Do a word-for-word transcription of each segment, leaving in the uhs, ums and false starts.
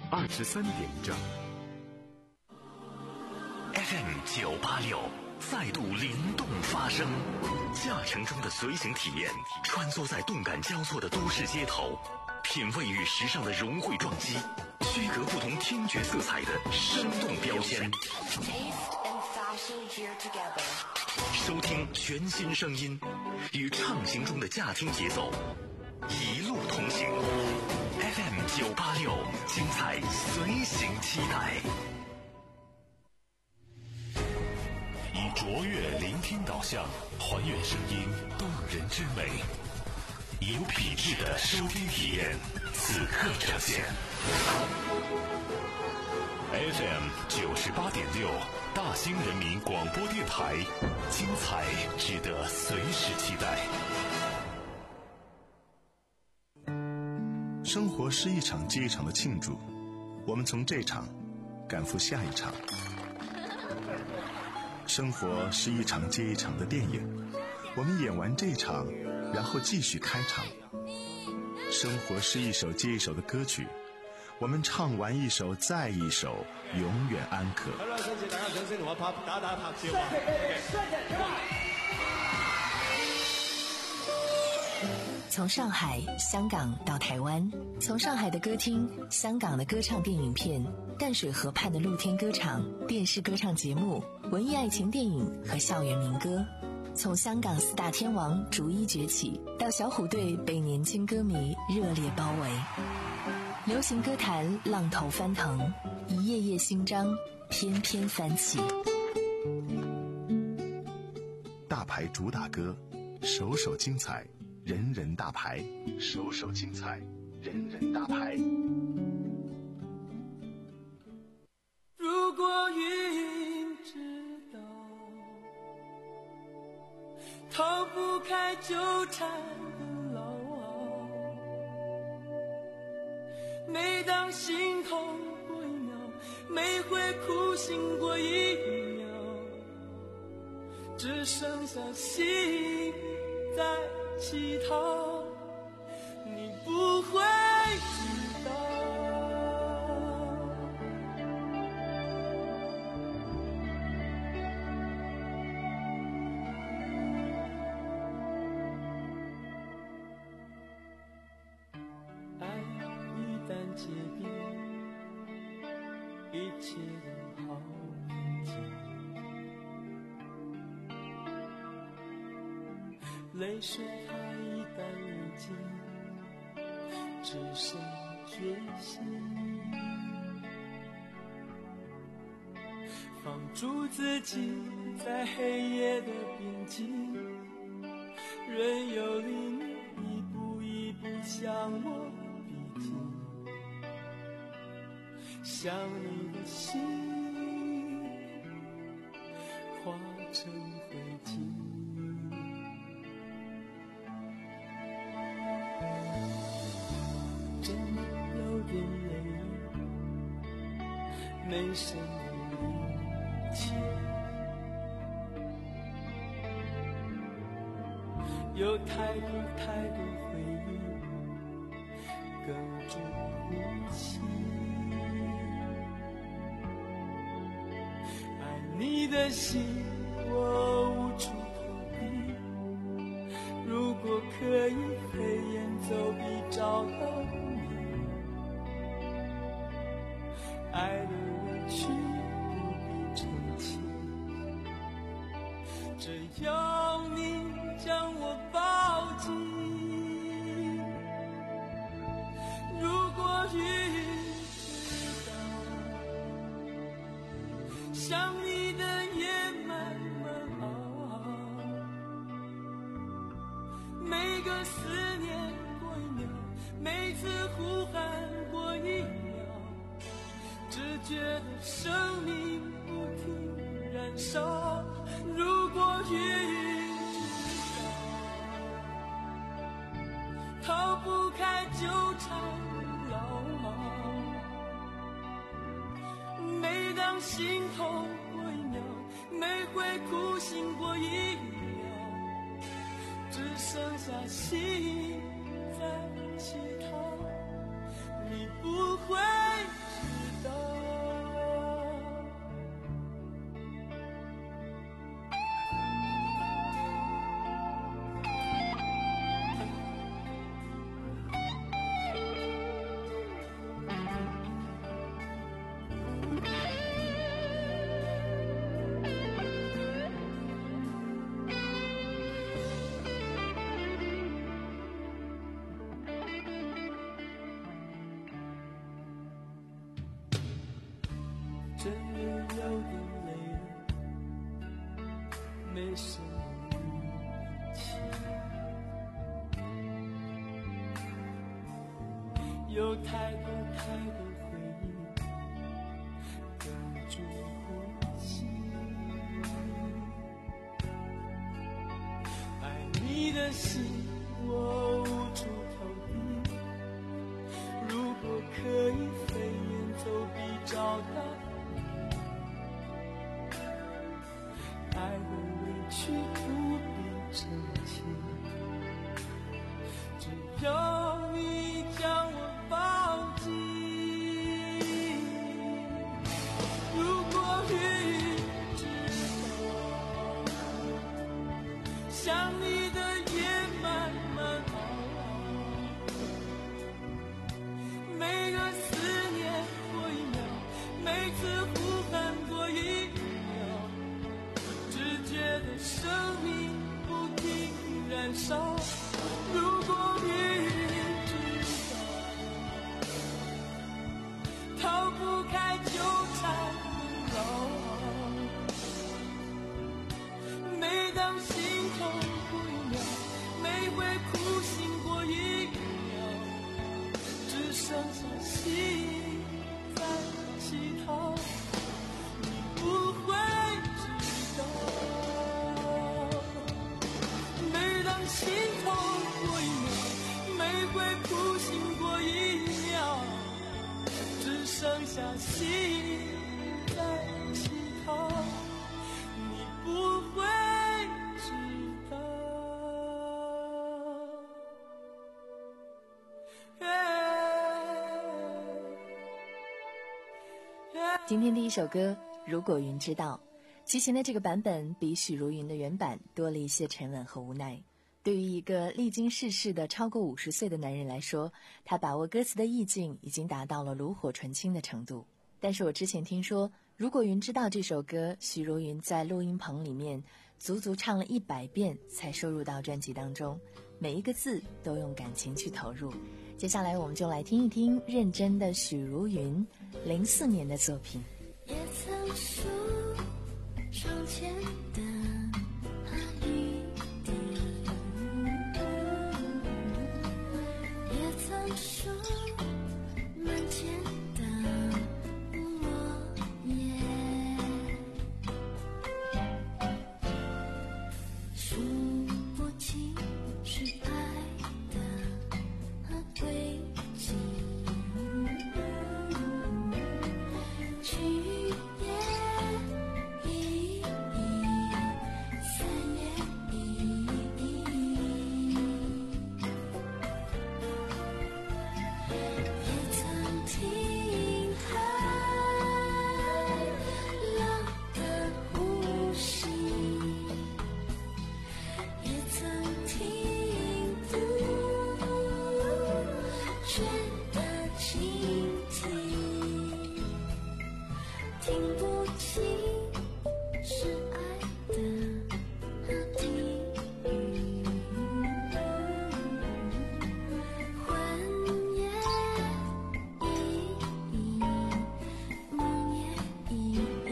二十三点一兆。 F M 九八六再度灵动发声，驾乘中的随行体验，穿梭在动感交错的都市街头，品味与时尚的融汇撞击，区隔不同听觉色彩的生动标签。收听全新声音，与畅行中的驾听节奏，一路同行。F M 九八六，精彩随行期待。以卓越聆听导向，还原声音动人之美，以有品质的收听体验，此刻呈现。F M 九十八点六，大兴人民广播电台，精彩值得随时期待。 生活是一场接一场的庆祝，我们从这场赶赴下一场。生活是一场接一场的电影，我们演完这场，然后继续开场。生活是一首接一首的歌曲，我们唱完一首再一首，永远安可。 从上海、香港到台湾，从上海的歌厅、香港的歌唱电影片、淡水河畔的露天歌场、电视歌唱节目、文艺爱情电影和校园民歌，从香港四大天王逐一崛起，到小虎队被年轻歌迷热烈包围。流行歌坛浪头翻腾，一页页新章翩翩翻起。 大牌主打歌，首首精彩，人人大牌，首首精彩，人人大牌。 如果云知道逃不开纠缠的牢熬，每当心痛过一秒，每回苦醒过一秒，只剩下心在乞讨，你不会知道。爱一旦结冰，一切都好平静。泪水它一旦流尽，只剩决心。放逐自己在黑夜的边境，任由黎明一步一步向我逼近。想你的心化成灰烬，真有点累，没什么力气，有太多太多回忆哽住呼吸。爱你的心我无处投递，如果可以黑眼走比找到你，爱的委屈不必澄清，只要你将我抱紧。如果云知道想你的夜慢慢熬，每个思念过一秒，每次呼喊过一秒，只觉得生命不停燃烧。如果云逃不开纠缠牢牢，每当心痛过一秒，每回苦醒过一秒，只剩下心在乞讨，你不会知真人有点累了，没什么力气。有太多太多回忆跟住呼吸，爱你的心我无处投递，如果可以飞檐走壁找到你，爱和委屈不必澄清，只要你将我抱紧。如果雨知道想你的夜慢慢熬，每个思念过一秒，每次呼喊过一秒，只觉得生命不停燃烧。如果你知道逃不开纠缠的牢，每当心痛过一秒，每回哭醒过一秒，只剩下心在乞讨，你不会知道。每当心痛过一秒，每回哭醒过一秒，只剩下心在乞讨，你不会知道。 今天第一首歌《如果云知道》，齐秦的这个版本比许茹芸的原版多了一些沉稳和无奈。对于一个历经世事的超过五十岁的男人来说，他把握歌词的意境已经达到了炉火纯青的程度。但是我之前听说，《如果云知道》这首歌，许茹芸在录音棚里面足足唱了一百遍才收入到专辑当中，每一个字都用感情去投入。接下来我们就来听一听认真的许茹芸零四年的作品。 也曾数窗前的雨滴，也曾数门前的落叶，数不清是爱的轨迹，去也一一，三也一一，也曾听海浪的呼吸，也曾听不觉的倾听，听不清是爱的地狱，魂也一一，梦也一一。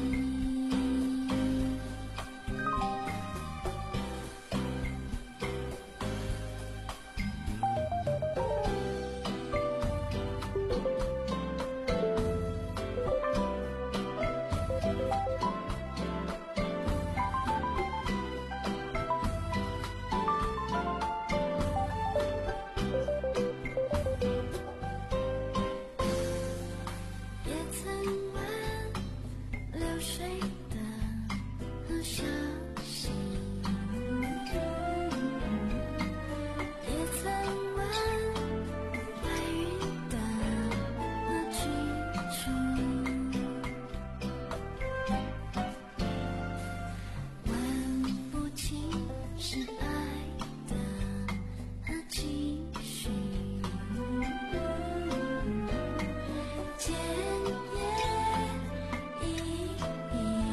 也曾问流水的消息，也曾问白云的去处，问不清是爱的继续，见也一一，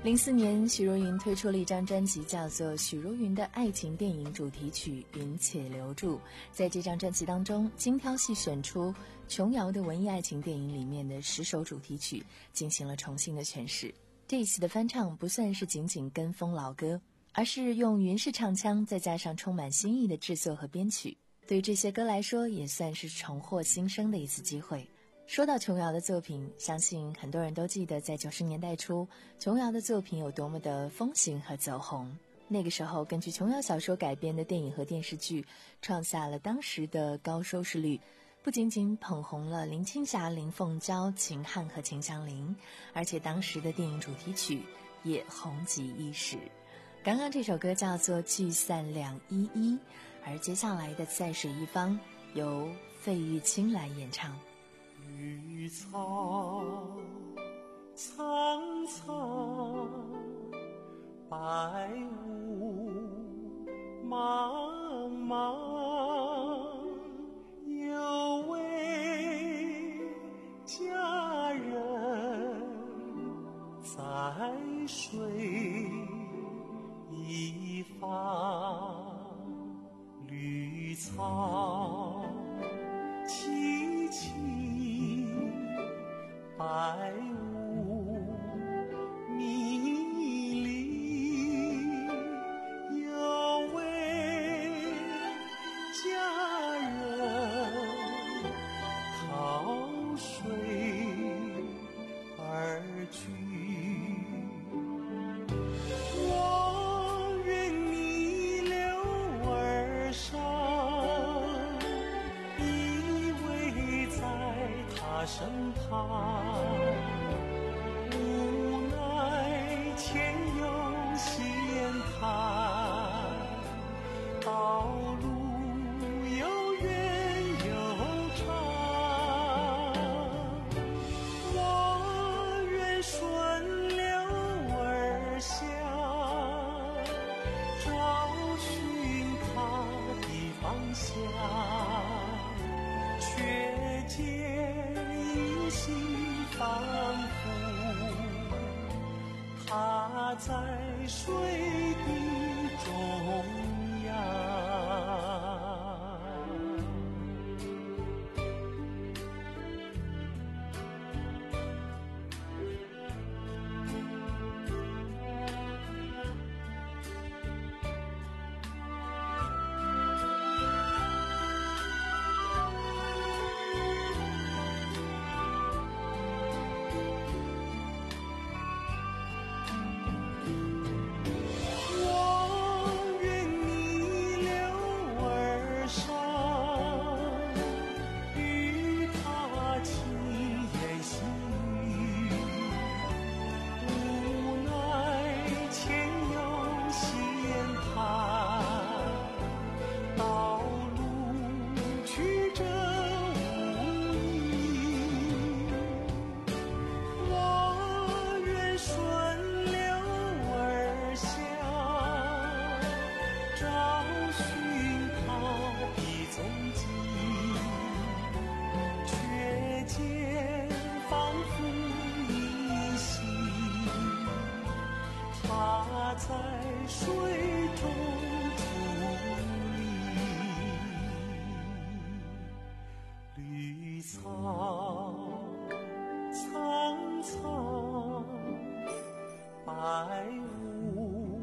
零四年，许茹芸推出了一张专辑，叫做《许茹芸的爱情电影主题曲·云且留住》。在这张专辑当中，精挑细选出琼瑶的文艺爱情电影里面的十首主题曲，进行了重新的诠释。这一次的翻唱不算是仅仅跟风老歌，而是用云式唱腔，再加上充满新意的制作和编曲。对于这些歌来说，也算是重获新生的一次机会。说到琼瑶的作品，相信很多人都记得在九十年代初，琼瑶的作品有多么的风行和走红。那个时候，根据琼瑶小说改编的电影和电视剧，创下了当时的高收视率，不仅仅捧红了林青霞、林凤娇、秦汉和秦祥林，而且当时的电影主题曲也红极一时。刚刚这首歌叫做《聚散两依依》，而接下来的《在水一方》由费玉清来演唱。 绿草苍苍，白雾茫茫，有位佳人在水一方，绿草萋萋，白雾迷离，有位佳人靠水而居。我愿逆流而上，依偎在他身旁，无奈前有险滩，道路又远又长，我愿顺流而下，找寻他的方向，却见依稀仿佛他在水的中央。在水中伫立，绿草苍苍，白雾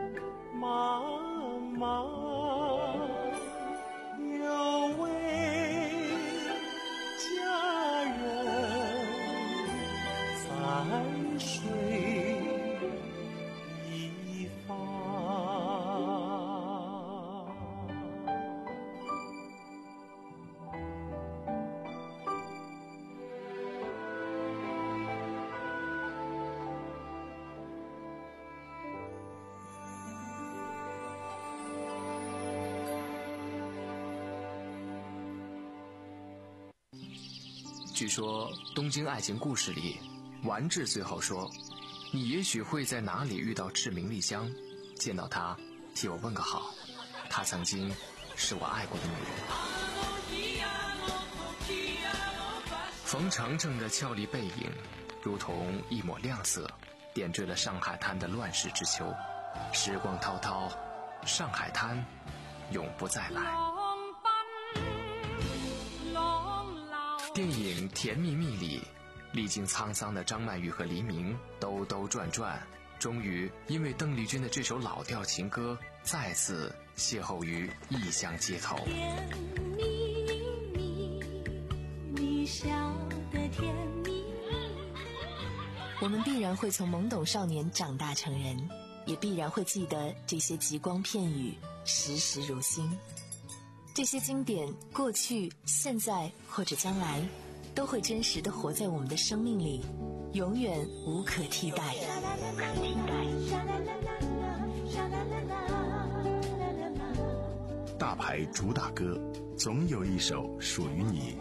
茫茫，有位佳人在水一方。 据说《东京爱情故事》里，丸治最后说：“你也许会在哪里遇到赤名莉香，见到她，替我问个好。她曾经是我爱过的女人。”冯程程的俏丽背影，如同一抹亮色， 点缀了上海滩的乱世之秋。时光滔滔，上海滩永不再来。电影《甜蜜蜜》里，历经沧桑的张曼玉和黎明兜兜转转，终于因为邓丽君的这首老调情歌，再次邂逅于异乡街头。 甜蜜蜜，你笑得甜蜜。 我们必然会从懵懂少年长大成人，也必然会记得这些极光片语，时时如新。这些经典，过去、现在或者将来，都会真实地活在我们的生命里，永远无可替代。 大牌主打歌，总有一首属于你。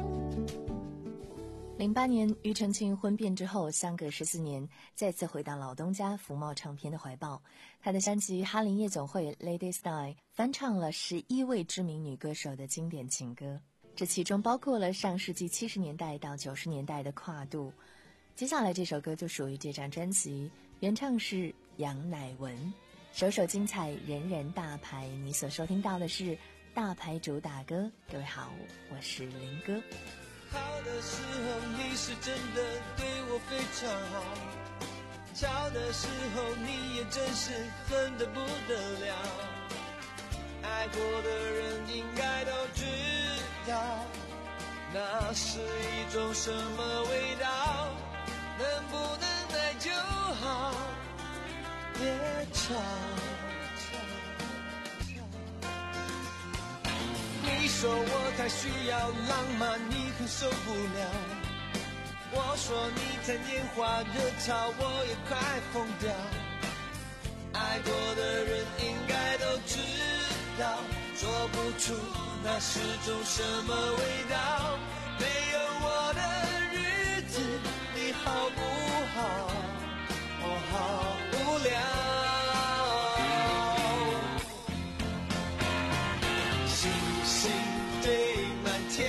零八年，庾澄庆婚变之后，相隔十四年，再次回到老东家福茂唱片的怀抱。他的专辑《哈林夜总会》Lady Style 翻唱了十一位知名女歌手的经典情歌，这其中包括了上世纪七十年代到九十年代的跨度。接下来这首歌就属于这张专辑，原唱是杨乃文。首首精彩，人人大牌。你所收听到的是大牌主打歌。各位好，我是林哥。 好的时候你是真的对我非常好，吵的时候你也真是恨得不得了，爱过的人应该都知道，那是一种什么味道，能不能爱就好，别吵。你说我太需要浪漫，你可受不了，我说你太拈花惹草，我也快疯掉，爱过的人应该都知道，说不出那是种什么味道，没有我的日子你好不好？我好无聊，星星堆满天，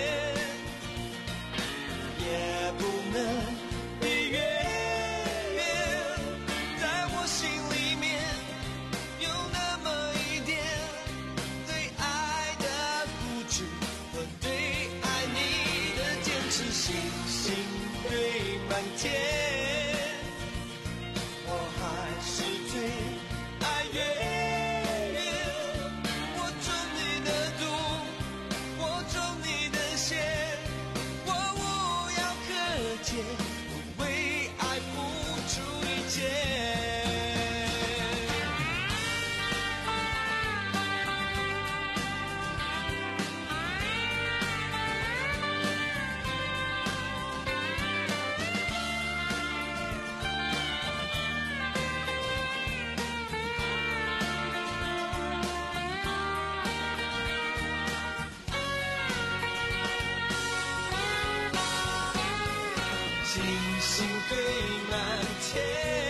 也不能比月圆，在我心里面有那么一点对爱的固执和对爱你的坚持，星星堆满天，我还是最爱月圆，我中你的毒，我中你的邪，我无药可解，我为爱付出一切。星星堆满天，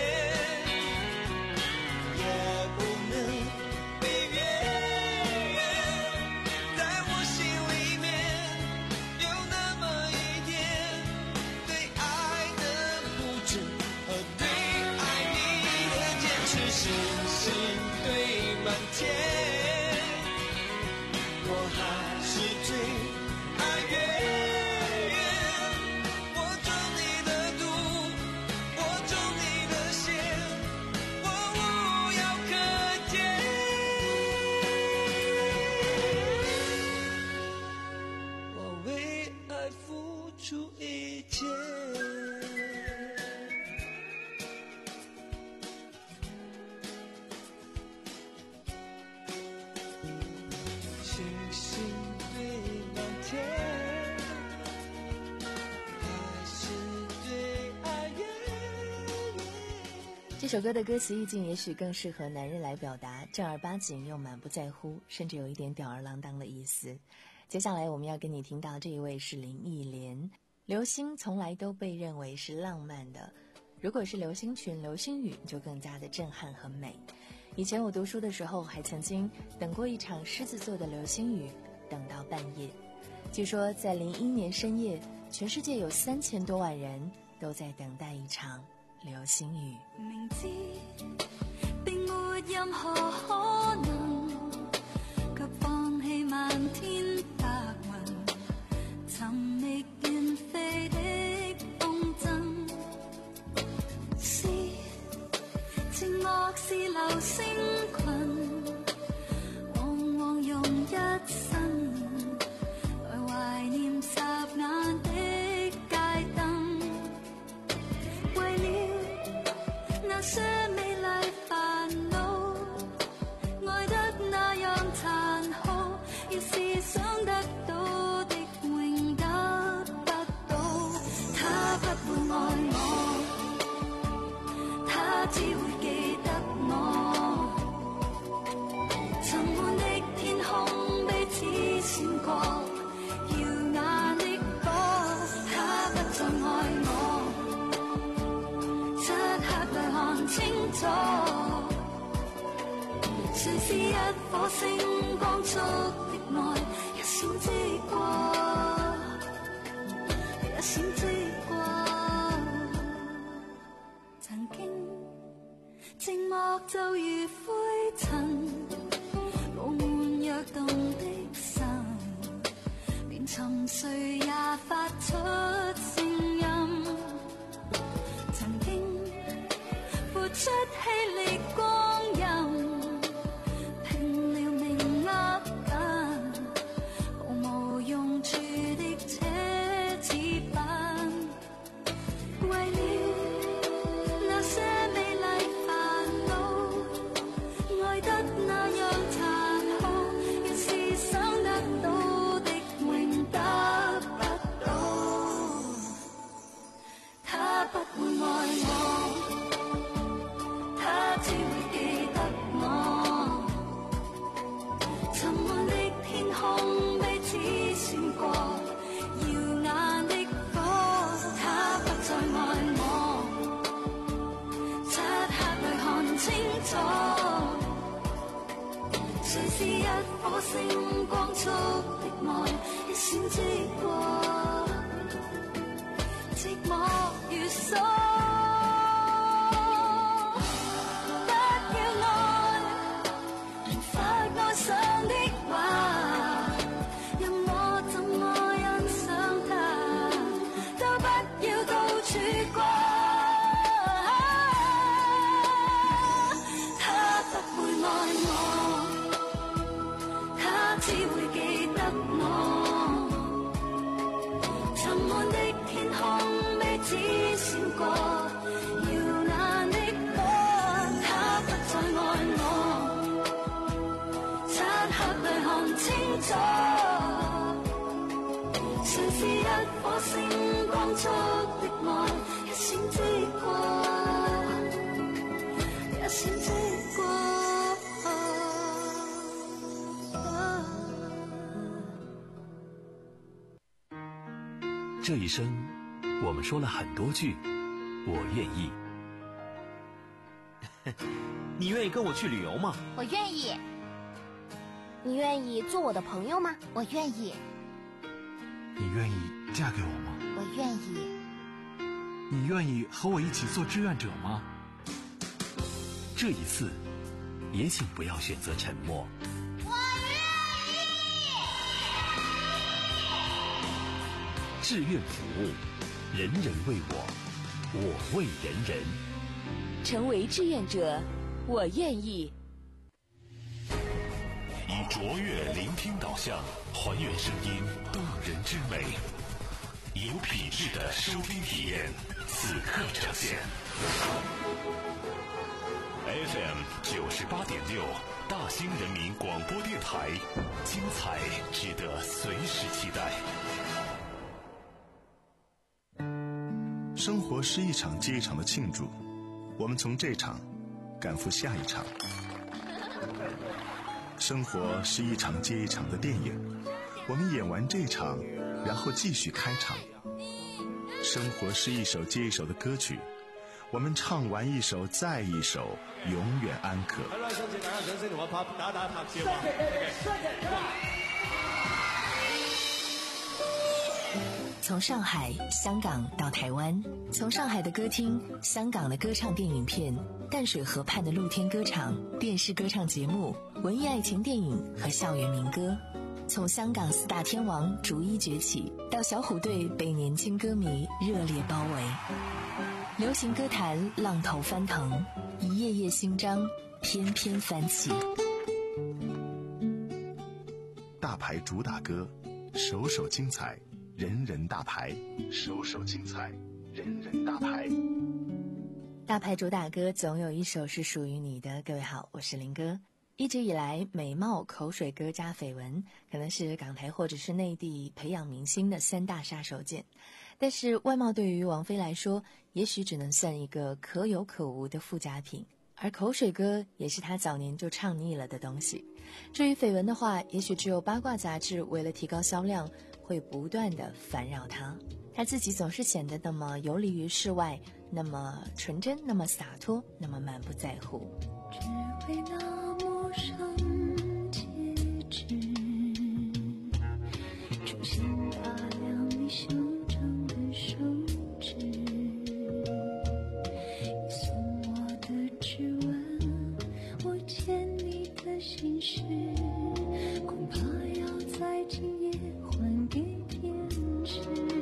也不能比月圆，在我心里面有那么一点对爱的固执和对爱你的坚持，星星堆满天，我还是最爱月圆。 这首歌的歌词意境也许更适合男人来表达，正儿八经又满不在乎，甚至有一点吊儿郎当的意思。接下来我们要跟你听到这一位是林忆莲。流星从来都被认为是浪漫的，如果是流星群、流星雨就更加的震撼和美。以前我读书的时候还曾经等过一场狮子座的流星雨，等到半夜。据说在零一年深夜，全世界有三千多万人都在等待一场流星雨。 明知並沒任何可能，卻放棄漫天白雲，尋覓遠飛的風箏。是寂寞是流星群，往往用一生來懷念霎眼的街燈，為了那些美麗煩惱，愛得那樣殘酷，要是想得到的永得不到。他不會愛我，他只會記得我。沉悶的天空彼此閃過耀眼的火，他不再愛我，漆黑裏看清楚，誰是一顆星光速的愛，一閃即過，一閃即過。曾經寂寞就如灰塵，無悶躍動的心，連沉睡也發出聲音。曾經付出氣力光陰，拼了命握緊毫無用處的奢侈品，為了那些美麗煩惱，愛得那樣殘酷，要是想得到的永得不到。他不會愛我，他只會記得我。沉悶的天空彼此閃過耀眼的火，他不再愛我，漆黑裏看清楚，誰是一顆星光速的愛，一閃即過，寂寞如鎖。不要愛，無法愛上的話，任我怎麼欣賞它，都不要到處掛。他不會愛我，他只會記得我。沉悶的天空彼此閃過耀眼的火，他不再愛我，漆黑裏看清楚，誰是一顆星光速的愛，一閃即過，一閃即過。 这一生，我们说了很多句“我愿意”。 你愿意跟我去旅游吗？ 我愿意。你愿意做我的朋友吗？我愿意。 你愿意嫁给我吗？ 我愿意。 你愿意和我一起做志愿者吗？ 这一次，也请不要选择沉默。志愿服务，人人为我，我为人人。 成为志愿者，我愿意。 以卓越聆听导向，还原声音动人之美，有品质的收听体验，此刻呈现。F M 九十八点六，大兴人民广播电台，精彩值得随时期待。 生活是一场接一场的庆祝，我们从这场赶赴下一场。生活是一场接一场的电影，我们演完这场，然后继续开场。生活是一首接一首的歌曲，我们唱完一首再一首，永遠安可。 係啦，想請大家掌聲同我拍打打拍照啊！ 从上海、香港到台湾，从上海的歌厅、香港的歌唱电影片、淡水河畔的露天歌场、电视歌唱节目、文艺爱情电影和校园民歌，从香港四大天王逐一崛起，到小虎队被年轻歌迷热烈包围，流行歌坛浪头翻腾，一页页新章翩翩翻起。 大牌主打歌，首首精彩，人人大牌，首首精彩，人人大牌。 大牌主打歌总有一首是属于你的。各位好，我是林哥。一直以来，美貌、口水歌加绯闻可能是港台或者是内地培养明星的三大杀手锏，但是外貌对于王菲来说也许只能算一个可有可无的附加品，而口水歌也是她早年就唱腻了的东西。至于绯闻的话，也许只有八卦杂志为了提高销量会不断的烦扰她，她自己总是显得那么游离于世外，那么纯真，那么洒脱，那么满不在乎。 只为那陌生戒指，出现大量你修长的手指，你送我的指纹，我牵你的心事，恐怕要在今夜还给天使。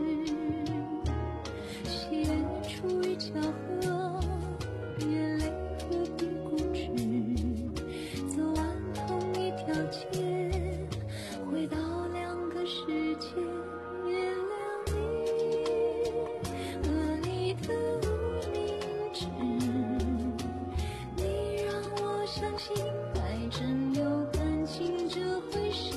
喜悦出于巧合，眼泪何必固执，走完同一条街，回到两个世界，原谅你和你的无名指，你让我相信爱真有感情这回事。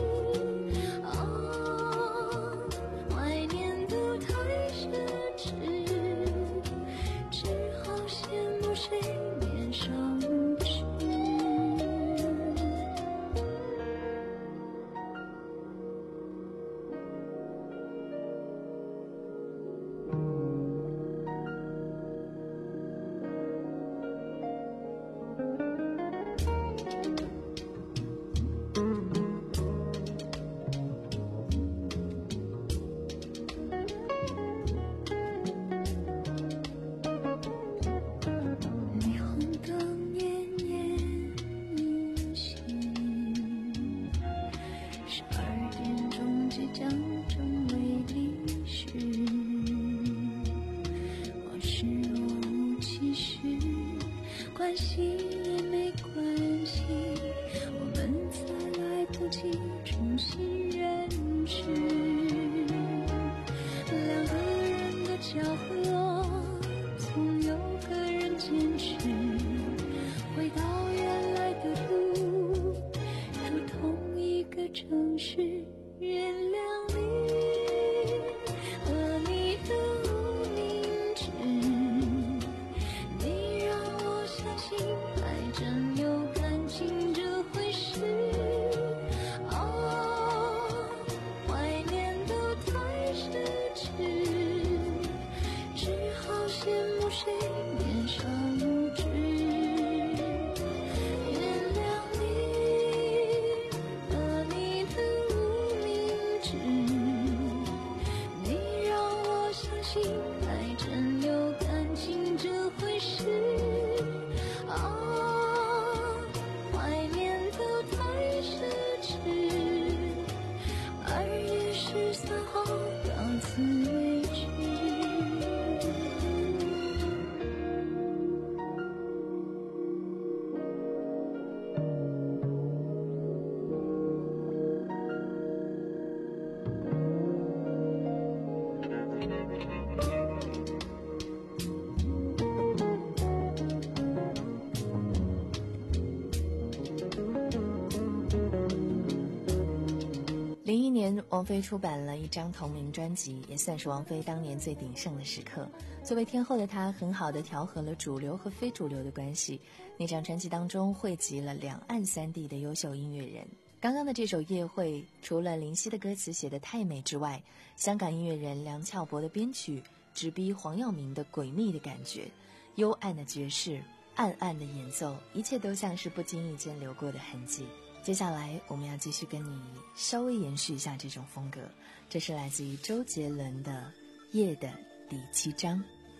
怀念都太奢侈，只好羡慕谁年少无知。霓虹灯奄奄一息，十二点钟即将成为历史。往事若无其事，关系也没关系，我们才来不及重新认识。两个人的巧合，总有个人坚持，回到原来的路，住同一个城市。原谅你和你的无名指，你让我相信爱真有感情这回事。怀念都太奢侈，只好羡慕谁年少无知。原谅你和你的无名指，你让我相信爱真有感情这回事。怀念都太奢侈，二月十三号到此为止。 零一年，王菲出版了一张同名专辑，也算是王菲当年最鼎盛的时刻。作为天后的她，很好地调和了主流和非主流的关系。那张专辑当中汇集了两岸三地的优秀音乐人。刚刚的这首《夜会》，除了林夕的歌词写得太美之外，香港音乐人梁翘柏的编曲直逼黄耀明的诡秘的感觉，幽暗的爵士，暗暗的演奏，一切都像是不经意间流过的痕迹。 接下来我们要继续跟你稍微延续一下这种风格，这是来自于周杰伦的《夜》的第七章。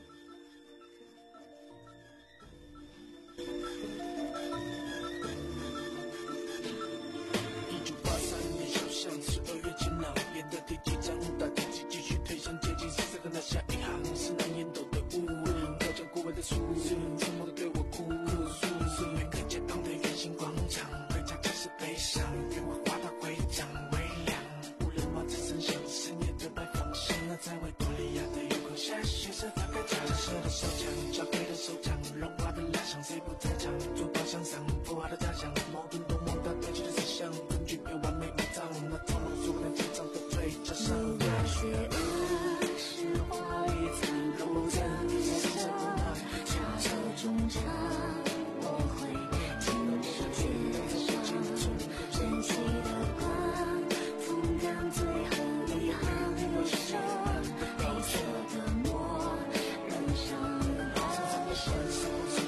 一九八三年小巷十二月晴朗，夜的第七章，大天气继续推向接近十三个那下一行是难言抖的雾，飘将过往的树，沉默的对我哭诉，每个街道的圆形广场，回家只是悲伤，愿我画到会长微凉，无人望只剩下十年的白放生，在维多利亚的月光下，雪色大概夹着手的手枪，交给的手掌，融化的蜡像谁不在场，坐到向上，浮华的家乡，矛盾多梦到对齐的思想，根据别完美埋葬，那苍老所能紧张的嘴角上。 雪恶是花雨残留在身上，悄悄中唱，我会听世界上升起的光，风干最后一行微笑，黑色的墨染上了深色的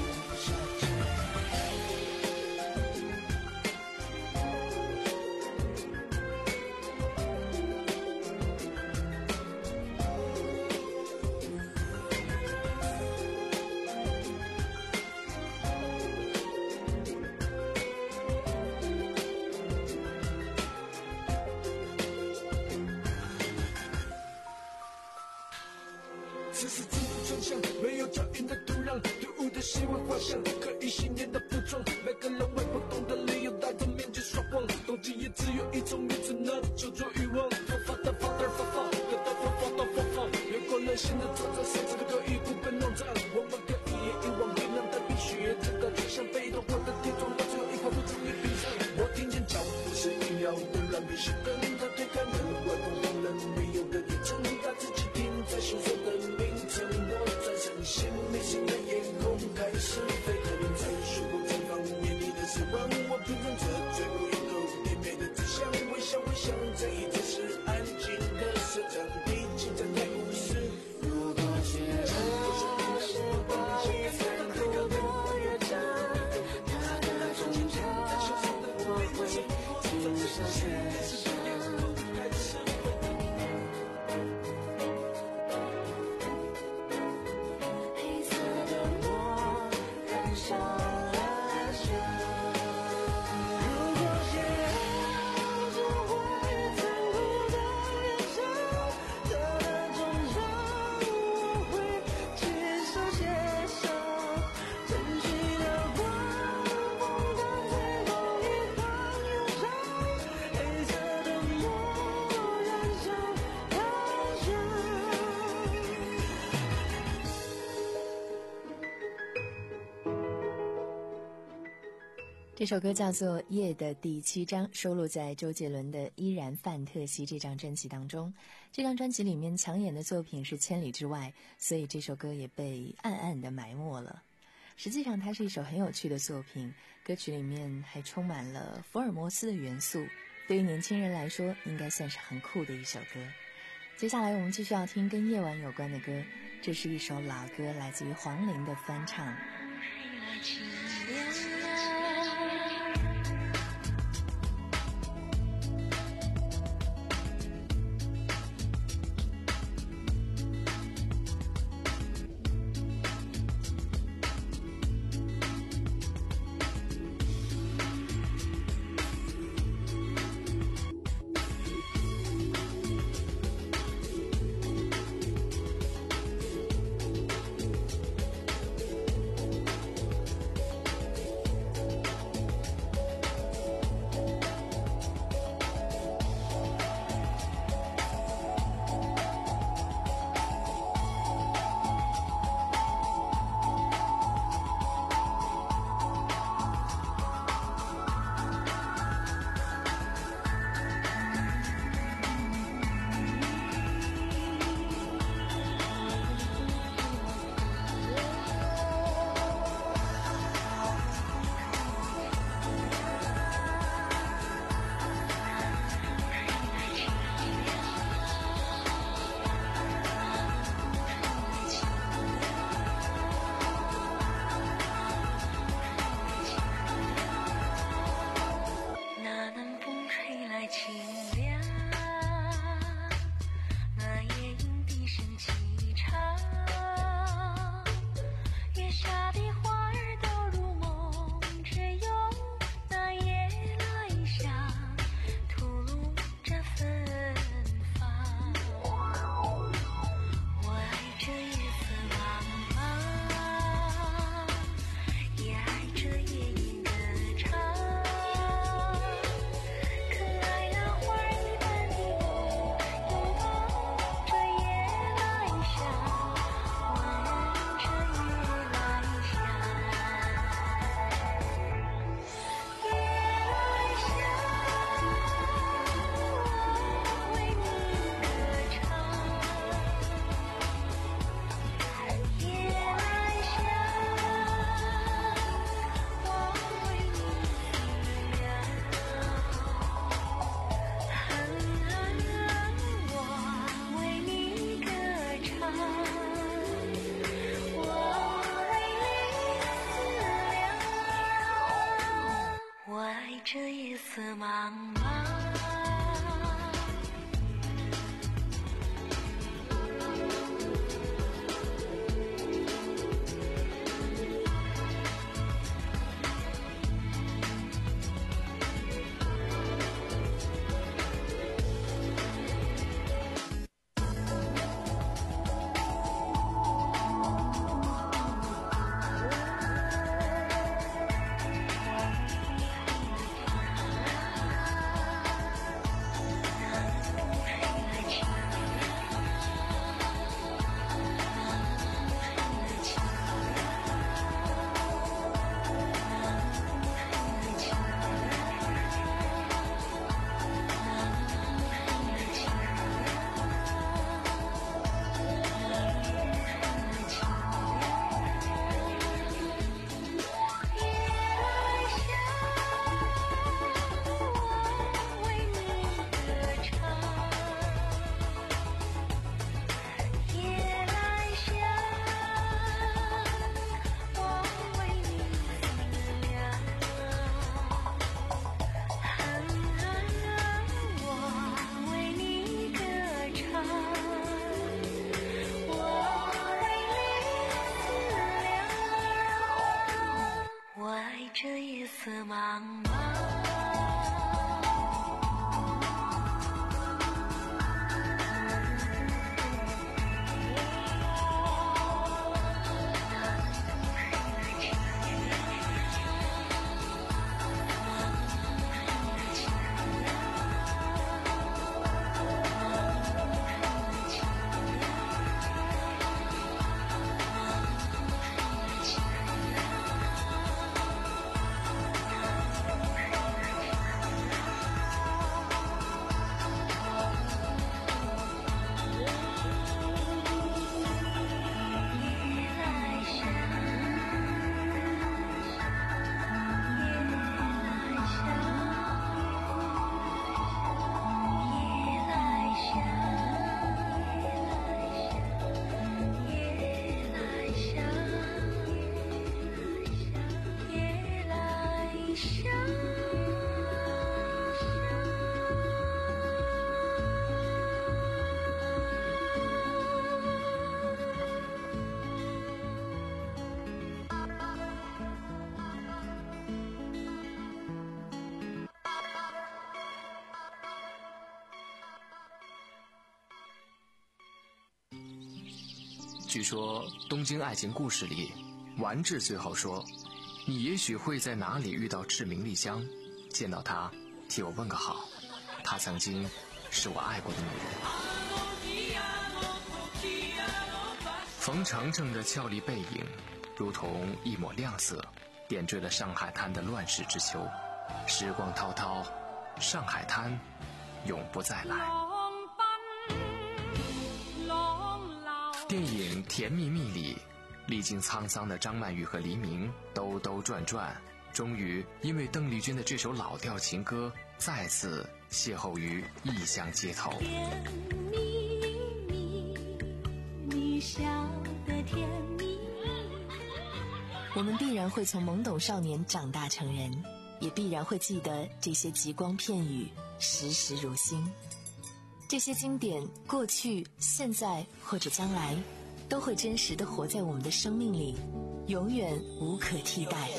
此时自负转向，没有脚印的土壤，队伍的希望画像，可以信念的服装，每个人为不同的理由戴着面具耍晃，动机也只有一种名字，那叫做欲望。头发的发的发发，歌的发发到发发，越过人性的创造，甚至可以不被弄脏。我们可以一往一浪的冰雪，这个就像被动我的铁窗，到最后一块不足以冰上。我听见脚步是一秒的乱比熄灯，他推开门，外风让人没有的一层，他自己停在心上的名称，我转身心里新的眼空开始沸腾，在虚空绽放眼里的失望，我品尝着最后一口甜美的志向，微笑微笑，这一次是安静的社长，第七章开故事。 如果雪恶是花雨残留的乐章，它的终场我会听上雪上。黑色的墨染上了伤。如果雪恶是花雨残留的乐章，它的终场我会亲手写上。争取的光，风干最后一行忧伤。黑色的墨染上了伤。 这首歌叫做《夜》的第七章，收录在周杰伦的《依然范特西》这张专辑当中。这张专辑里面抢眼的作品是《千里之外》，所以这首歌也被暗暗地埋没了。实际上它是一首很有趣的作品，歌曲里面还充满了福尔摩斯的元素，对于年轻人来说应该算是很酷的一首歌。接下来我们继续要听跟夜晚有关的歌，这是一首老歌，来自于黄龄的翻唱。 据说《东京爱情故事》里，丸治最后说：“你也许会在哪里遇到赤名莉香，见到她，替我问个好。她曾经是我爱过的女人。”冯程程的俏丽背影，如同一抹亮色，点缀了上海滩的乱世之秋。时光滔滔，上海滩永不再来。电影《甜蜜蜜》里，历经沧桑的张曼玉和黎明兜兜转转，终于因为邓丽君的这首老调情歌，再次邂逅于异乡街头。 甜蜜蜜，你笑得甜蜜蜜。 我们必然会从懵懂少年长大成人，也必然会记得这些极光片语，时时如新。这些经典，过去、现在或者将来，都会真实地活在我们的生命里，永远无可替代。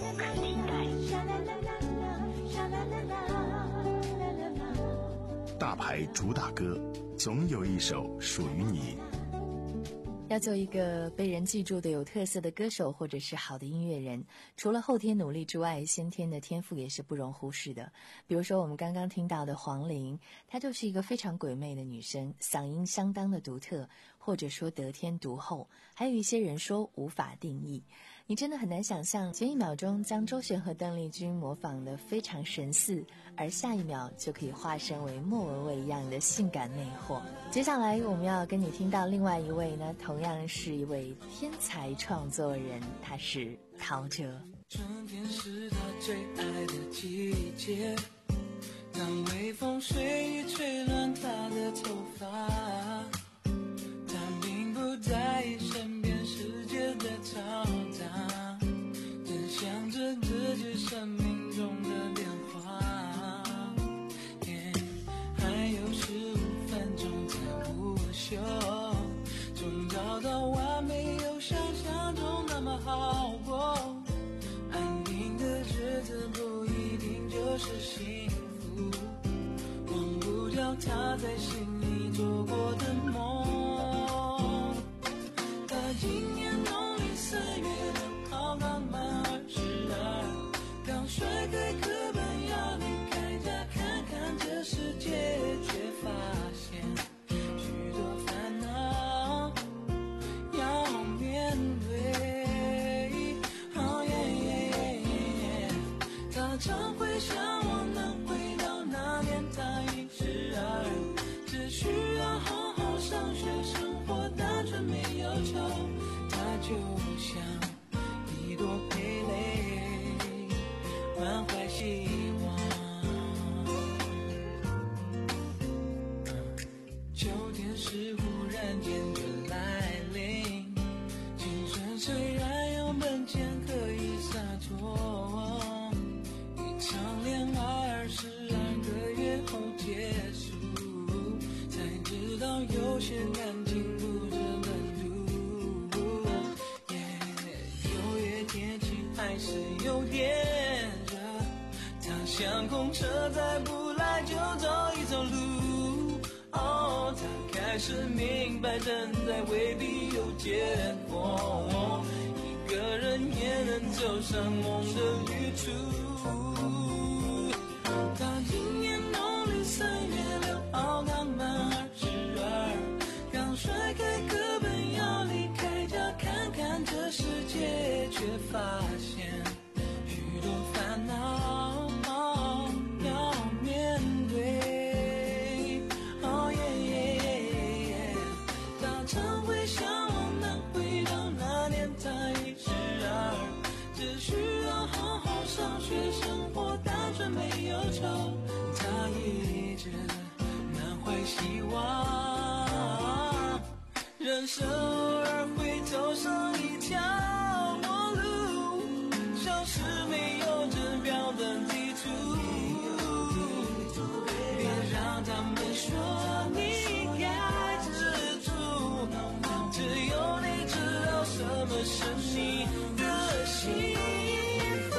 大牌主打歌，总有一首属于你。 要做一个被人记住的有特色的歌手或者是好的音乐人，除了后天努力之外，先天的天赋也是不容忽视的。比如说我们刚刚听到的黄龄，她就是一个非常鬼魅的女生，嗓音相当的独特，或者说得天独厚，还有一些人说无法定义。你真的很难想象，前一秒钟将周璇和邓丽君模仿得非常神似，而下一秒就可以化身为莫文蔚一样的性感魅惑。接下来我们要跟你听到另外一位呢，同样是一位天才创作人，他是陶喆。 春天是他最爱的季节，当微风随意吹乱他的头发，他并不在意身边世界的嘈杂，只想着自己生命中的变化。还有十五分钟才午休，总找到完美有想象中那么好过。安定的日子不一定就是幸福，忘不掉他在心里做过的梦。他今年农历四月六号刚满二十二，刚甩开课本要离开家看看这世界，却发现许多烦恼要面对。Oh yeah yeah yeah yeah， 他常会向往能回到那年他一十二，只需要好好上学，生活单纯没有愁。他就像一朵蓓蕾，满怀希望。秋天是忽然间就来临，青春虽然有本钱可以洒脱，一场恋爱二十二个月后结束，才知道有些感情不是本土。九月天气还是有点热，他像空车在不来就走一走路。哦，他开始明白等待未必有结果，一个人也能走上梦的旅途。他今年农历三月六号刚满二十二，刚甩开课本要离开家看看这世界，却发现许多烦恼要面对。Oh yeah yeah yeah yeah， 他常会向往能回到那年他一十二，只需要好好上学，生活单纯没有愁。他一直满怀希望，人生偶尔会走上一条陌路，像是没有指标的地图。别让他们说你该知足，只有你知道什么是你的幸福。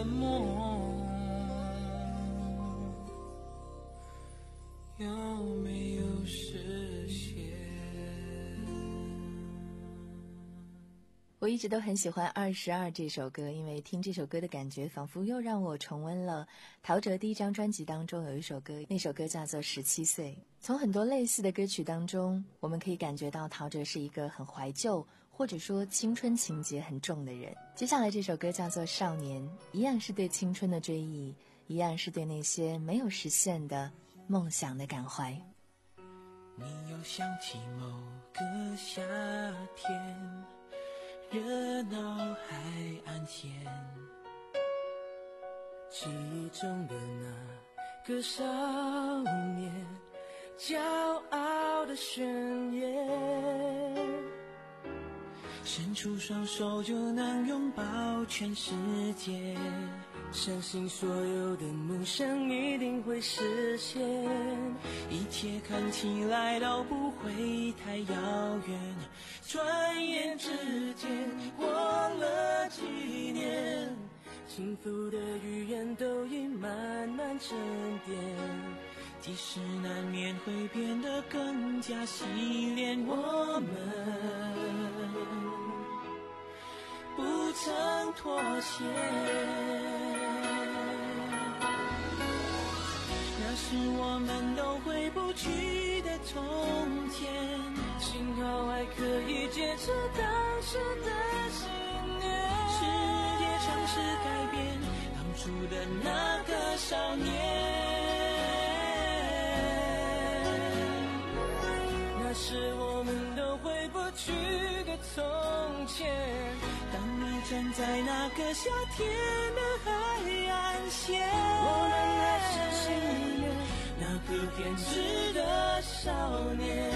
梦有没有实现？ 我一直都很喜欢《二十二》这首歌，因为听这首歌的感觉仿佛又让我重温了陶喆第一张专辑当中有一首歌，那首歌叫做《十七岁》。从很多类似的歌曲当中，我们可以感觉到陶喆是一个很怀旧或者说青春情节很重的人。接下来这首歌叫做《少年》，一样是对青春的追忆，一样是对那些没有实现的梦想的感怀。 你又想起某个夏天，热闹海岸线，记忆中的那个少年，骄傲的宣言，伸出双手就能拥抱全世界，相信所有的梦想一定会实现，一切看起来都不会太遥远，转眼之间过了几年，幸福的语言都已慢慢沉淀，即使难免会变得更加洗练，我们不曾妥协，那是我们都回不去的从前，幸好还可以坚持当时的信念，世界尝试改变当初的那个少年，那是我们都回不去的从前，当你站在那个夏天的海岸线，我们还是心里面那个偏执的少年。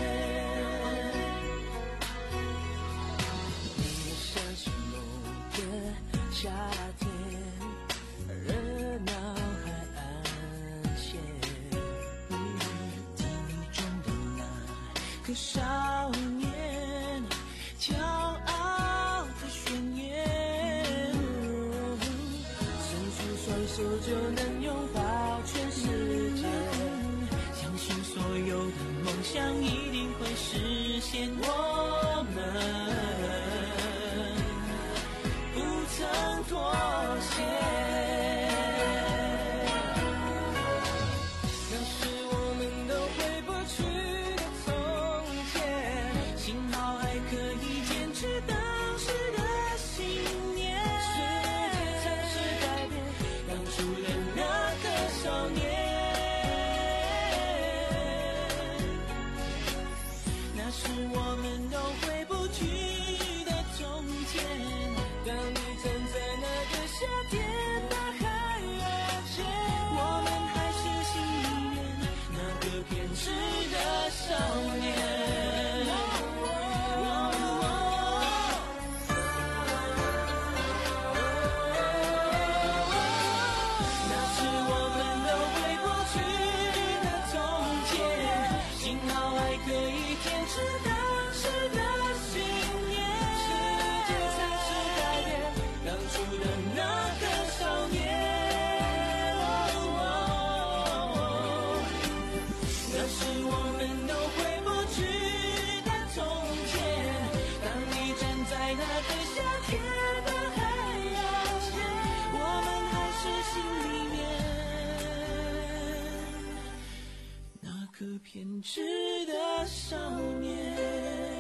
你想起某个夏天，热闹海岸线，记忆中的那个少年，骄傲的宣言，伸出双手就能拥抱全世界，相信所有的梦想一定会实现，我们不曾妥协，那是我们都回不去的从前，幸好还可以坚持当时的信念，世界尝试改变当初的那个少年，那是我们都回不去的从前，当你站在那个夏天的海岸线，我们还是心里面那个偏执的少年，那是我们都回不去的从前，幸好还可以坚持当时的信念，世界才是改变当初的那个少年，那是我们都回不去的从前，当你站在那个夏天的海岸线，我们还是心里面那个偏执的少年。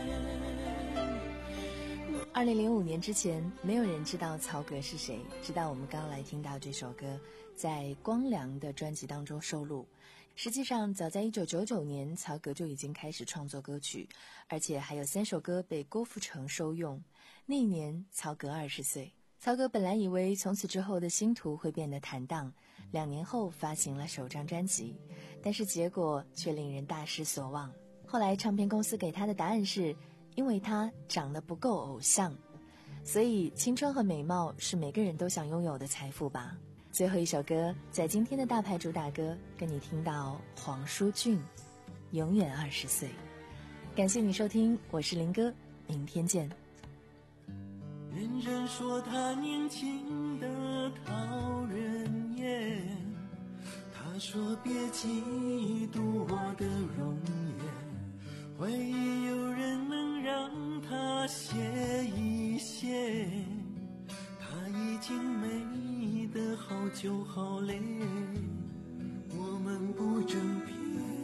二零零五年之前，没有人知道曹格是谁，直到我们刚来听到这首歌在光良的专辑当中收录。实际上早在一九九九年，曹格就已经开始创作歌曲，而且还有三首歌被郭富城收用。那一年曹格二十岁，曹格本来以为从此之后的星途会变得坦荡，两年后发行了首张专辑，但是结果却令人大失所望。后来唱片公司给他的答案是，因为他长得不够偶像，所以青春和美貌是每个人都想拥有的财富吧。最后一首歌，在今天的大牌主打歌，跟你听到黄舒骏，永远二十岁。感谢你收听，我是林哥，明天见。 人人说他年轻的的讨人厌。他说别嫉妒我的容颜，怀疑有人能让他歇一歇。他已经美得好久好累，我们不争辩，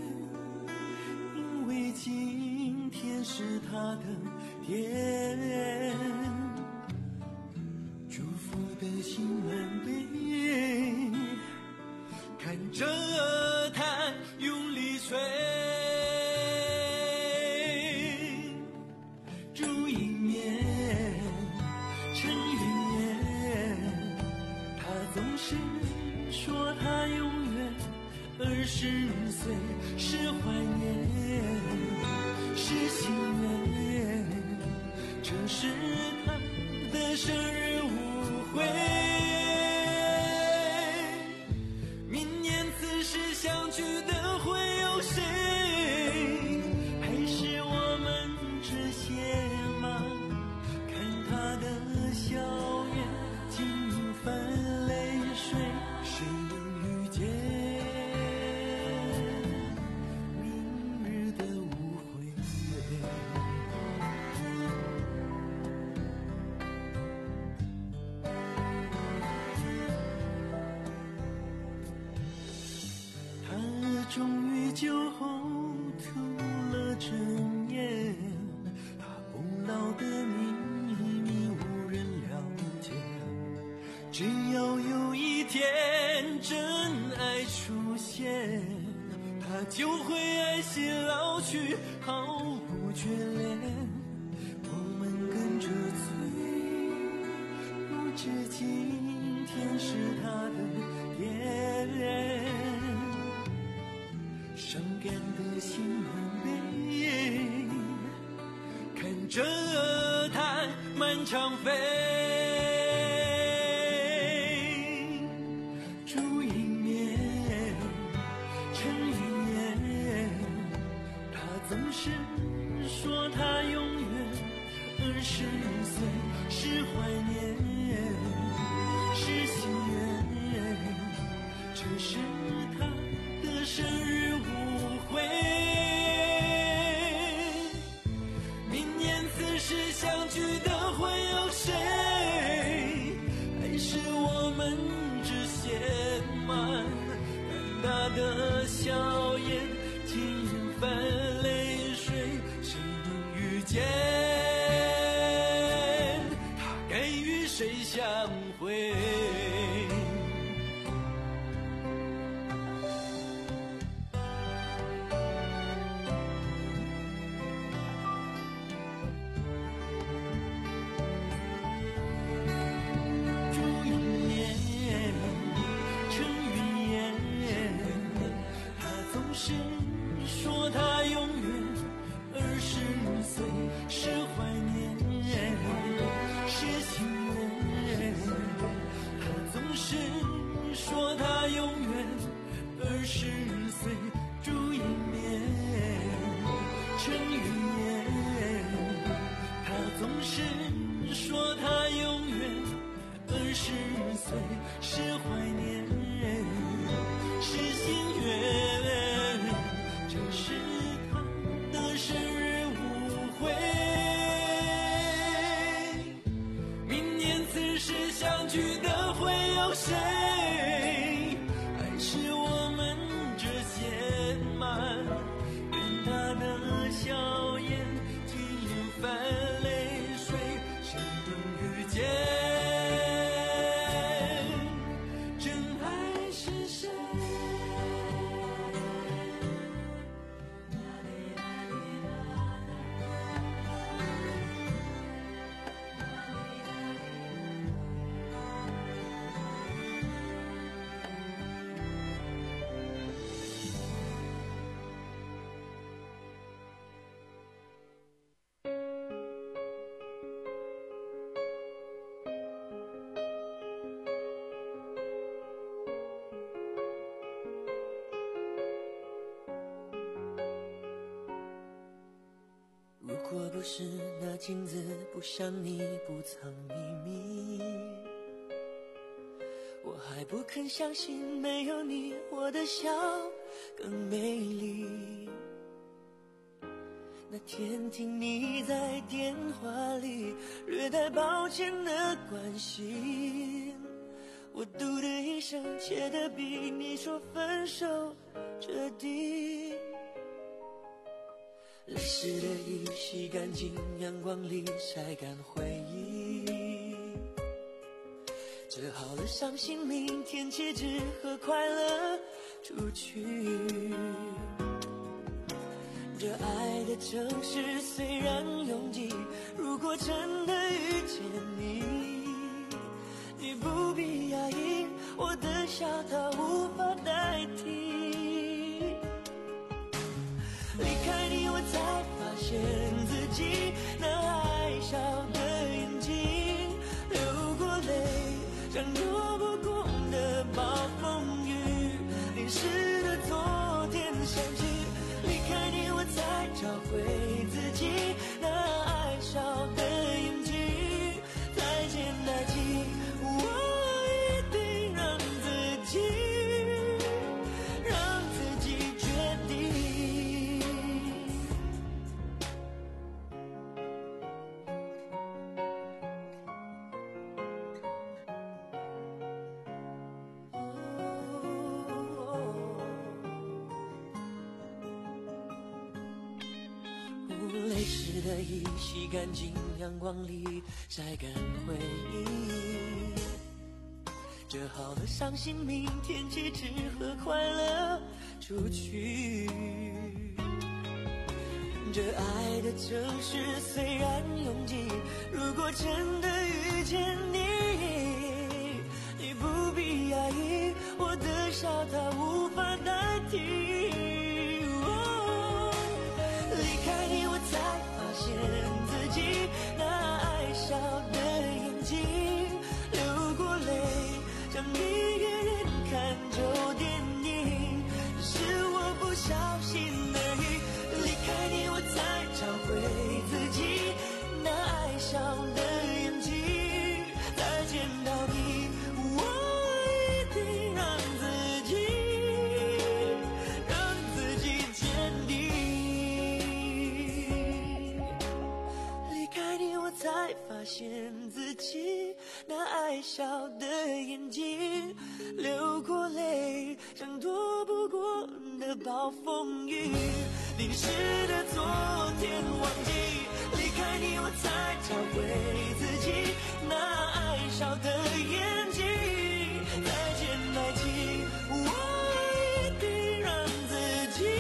因为今天是他的天。祝福的心满杯，看着他用力吹，烛一面成云烟。他总是说他永远二十岁，是怀念，是心愿，这是他的生日舞会。明年此时相聚的会有谁？还是我们这些吗？看他的笑颜，尽泛泪水，谁能预见明日的舞会？他终于酒后吐了真言，他不老的秘密无人了解。只要有一天真爱出现，他就会爱惜老去，毫不眷恋。我们跟着醉，不知今天是他的天。伤感的心很悲，看着它满场飞。烛一面成云烟，他总是说他永远二十岁，是怀念，是心愿，这是他的生日舞会。明年此时相聚的会有谁？还是我们只嫌慢，看他的笑颜，尽泛泪水，谁能预见他该与谁相会？说他永远二十岁，是怀念，是心愿。他总是说他永远二十岁，烛一面成云烟。他总是说他永远二十岁，是怀念，是心愿。这是他的生日舞会，明年此时相聚的会有谁？还是我们只嫌慢，看他的笑颜，尽泛泪水，谁能预见真爱是谁？如果不是那镜子不像你不藏秘密， 我还不肯相信没有你我的笑更美丽。那天听你在电话里略带抱歉的关心，我嘟的一声，切的比你说分手彻底。泪湿的衣洗干净，阳光里晒干回忆，折好了伤心，明天起只和快乐出去。这爱的城市虽然拥挤，如果真的遇见你，你不必压抑，我的笑它无法代替。离开你我才发现自己那爱笑的眼睛，流过泪像躲不过的暴风雨，淋湿的昨天想起，离开你我才找回自己那爱笑的眼睛。再见爱情，我一定让自己让自己决定。泪湿的衣洗干净，阳光里晒干回忆，折好了伤心，明天起只和快乐出去。这爱的城市虽然拥挤，如果真的遇见你，你不必压抑，我的笑它无法代替。发现自己那爱笑的眼睛，流过泪像一个人看旧电影，是我不小心而已。离开你我才找回自己那爱笑的眼睛。再见到你我一定让自己让自己坚定。才发现自己那爱笑的眼睛，流过泪像躲不过的暴风雨，淋湿的昨天忘记，离开你我才找回自己那爱笑的眼睛。再见爱情，我一定让自己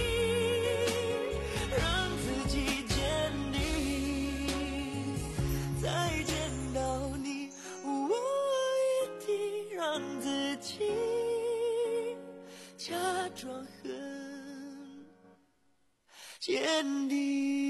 让自己坚定。再见到你，我一定让自己假装很坚定。